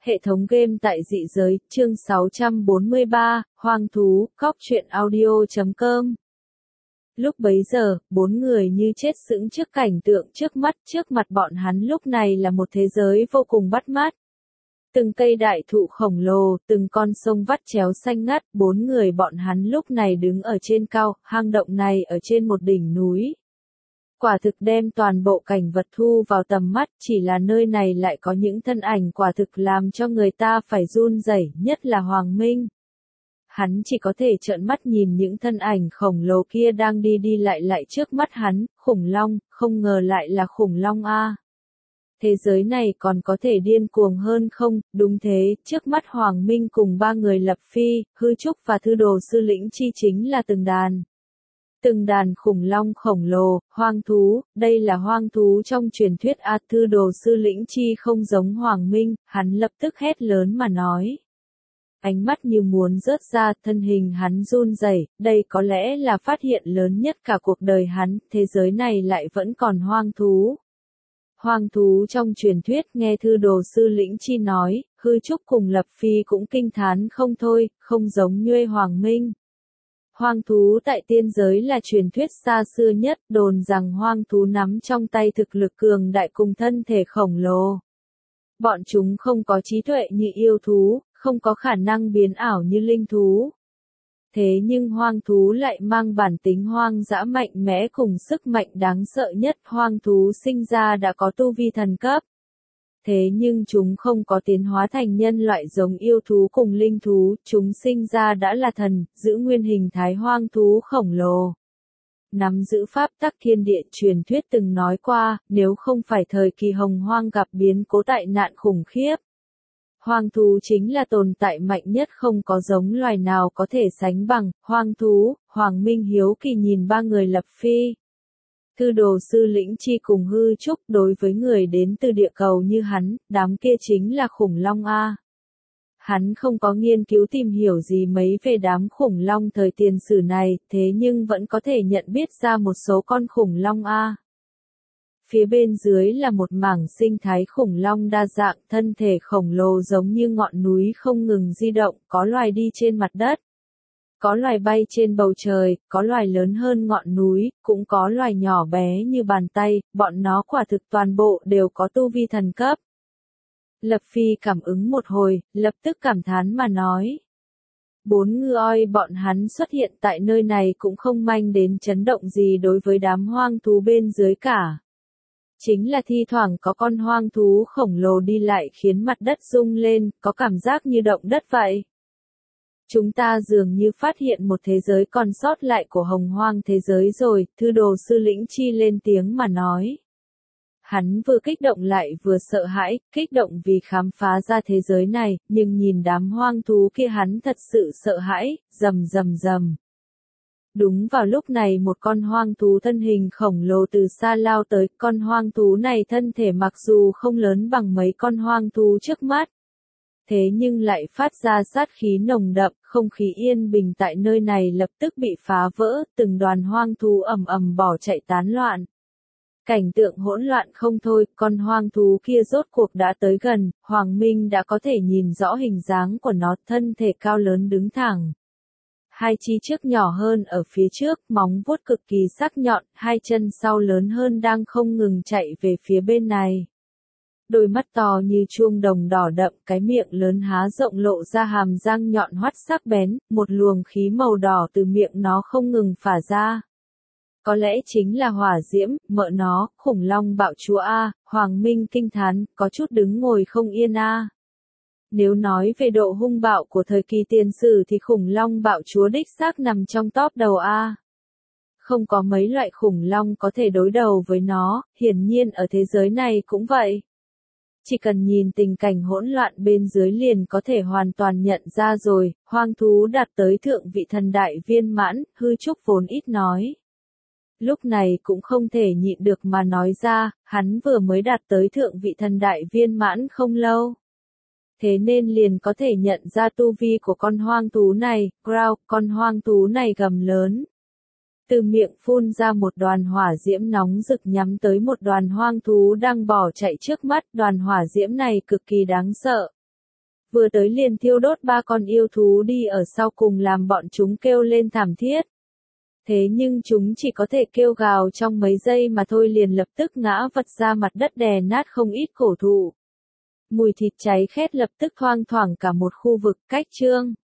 Hệ thống game tại dị giới, chương 643, hoang thú, cóc truyện audio.com. Lúc bấy giờ, bốn người như chết sững trước cảnh tượng trước mặt bọn hắn lúc này là một thế giới vô cùng bắt mắt. Từng cây đại thụ khổng lồ, từng con sông vắt chéo xanh ngắt, bốn người bọn hắn lúc này đứng ở trên cao, hang động này ở trên một đỉnh núi. Quả thực đem toàn bộ cảnh vật thu vào tầm mắt, chỉ là nơi này lại có những thân ảnh quả thực làm cho người ta phải run rẩy, nhất là Hoàng Minh. Hắn chỉ có thể trợn mắt nhìn những thân ảnh khổng lồ kia đang đi lại trước mắt hắn, khủng long, không ngờ lại là khủng long a. Thế giới này còn có thể điên cuồng hơn không? Đúng thế, trước mắt Hoàng Minh cùng ba người Lập Phi, Hư Trúc và Thư Đồ Sư Lĩnh Chi chính là từng đàn. Từng đàn khủng long khổng lồ, hoang thú, đây là hoang thú trong truyền thuyết A. Thư Đồ Sư Lĩnh Chi không giống Hoàng Minh, hắn lập tức hét lớn mà nói. Ánh mắt như muốn rớt ra, thân hình hắn run rẩy, đây có lẽ là phát hiện lớn nhất cả cuộc đời hắn, thế giới này lại vẫn còn hoang thú. Hoang thú trong truyền thuyết, nghe Thư Đồ Sư Lĩnh Chi nói, Hư Trúc cùng Lập Phi cũng kinh thán không thôi, không giống Nhuê Hoàng Minh. Hoang thú tại tiên giới là truyền thuyết xa xưa nhất, đồn rằng hoang thú nắm trong tay thực lực cường đại cùng thân thể khổng lồ. Bọn chúng không có trí tuệ như yêu thú, không có khả năng biến ảo như linh thú. Thế nhưng hoang thú lại mang bản tính hoang dã mạnh mẽ cùng sức mạnh đáng sợ nhất, hoang thú sinh ra đã có tu vi thần cấp. Thế nhưng chúng không có tiến hóa thành nhân loại giống yêu thú cùng linh thú, chúng sinh ra đã là thần, giữ nguyên hình thái hoang thú khổng lồ. Nắm giữ pháp tắc thiên địa, truyền thuyết từng nói qua, nếu không phải thời kỳ hồng hoang gặp biến cố tai nạn khủng khiếp. Hoang thú chính là tồn tại mạnh nhất, không có giống loài nào có thể sánh bằng, hoang thú. Hoàng Minh hiếu kỳ nhìn ba người Lập Phi. Thư Đồ Sư Lĩnh Chi cùng Hư Trúc, đối với người đến từ địa cầu như hắn, đám kia chính là khủng long a. Hắn không có nghiên cứu tìm hiểu gì mấy về đám khủng long thời tiền sử này, thế nhưng vẫn có thể nhận biết ra một số con khủng long a. Phía bên dưới là một mảng sinh thái khủng long đa dạng, thân thể khổng lồ giống như ngọn núi không ngừng di động, có loài đi trên mặt đất. Có loài bay trên bầu trời, có loài lớn hơn ngọn núi, cũng có loài nhỏ bé như bàn tay, bọn nó quả thực toàn bộ đều có tu vi thần cấp. Lập Phi cảm ứng một hồi, lập tức cảm thán mà nói. Bốn ngư oi bọn hắn xuất hiện tại nơi này cũng không manh đến chấn động gì đối với đám hoang thú bên dưới cả. Chính là thi thoảng có con hoang thú khổng lồ đi lại khiến mặt đất rung lên, có cảm giác như động đất vậy. Chúng ta dường như phát hiện một thế giới còn sót lại của hồng hoang thế giới rồi, Thư Đồ Sư Lĩnh Chi lên tiếng mà nói. Hắn vừa kích động lại vừa sợ hãi, kích động vì khám phá ra thế giới này, nhưng nhìn đám hoang thú kia hắn thật sự sợ hãi, rầm. Đúng vào lúc này một con hoang thú thân hình khổng lồ từ xa lao tới, con hoang thú này thân thể mặc dù không lớn bằng mấy con hoang thú trước mắt. Thế nhưng lại phát ra sát khí nồng đậm, không khí yên bình tại nơi này lập tức bị phá vỡ, từng đoàn hoang thú ầm bỏ chạy tán loạn. Cảnh tượng hỗn loạn không thôi, con hoang thú kia rốt cuộc đã tới gần, Hoàng Minh đã có thể nhìn rõ hình dáng của nó, thân thể cao lớn đứng thẳng. Hai chi trước nhỏ hơn ở phía trước, móng vuốt cực kỳ sắc nhọn, hai chân sau lớn hơn đang không ngừng chạy về phía bên này. Đôi mắt to như chuông đồng đỏ đậm, cái miệng lớn há rộng lộ ra hàm răng nhọn hoắt sắc bén, một luồng khí màu đỏ từ miệng nó không ngừng phả ra. Có lẽ chính là hỏa diễm, mợ nó, khủng long bạo chúa a. Hoàng Minh kinh thán, có chút đứng ngồi không yên a. Nếu nói về độ hung bạo của thời kỳ tiền sử thì khủng long bạo chúa đích xác nằm trong top đầu a. Không có mấy loại khủng long có thể đối đầu với nó, hiển nhiên ở thế giới này cũng vậy. Chỉ cần nhìn tình cảnh hỗn loạn bên dưới liền có thể hoàn toàn nhận ra rồi, hoang thú đạt tới thượng vị thần đại viên mãn, Hư Trúc vốn ít nói. Lúc này cũng không thể nhịn được mà nói ra, hắn vừa mới đạt tới thượng vị thần đại viên mãn không lâu. Thế nên liền có thể nhận ra tu vi của con hoang thú này, growl, con hoang thú này gầm lớn. Từ miệng phun ra một đoàn hỏa diễm nóng rực nhắm tới một đoàn hoang thú đang bỏ chạy trước mắt, đoàn hỏa diễm này cực kỳ đáng sợ. vừa tới liền thiêu đốt ba con yêu thú đi ở sau cùng làm bọn chúng kêu lên thảm thiết. Thế nhưng chúng chỉ có thể kêu gào trong mấy giây mà thôi liền lập tức ngã vật ra mặt đất đè nát không ít cổ thụ. Mùi thịt cháy khét lập tức thoang thoảng cả một khu vực cách Trương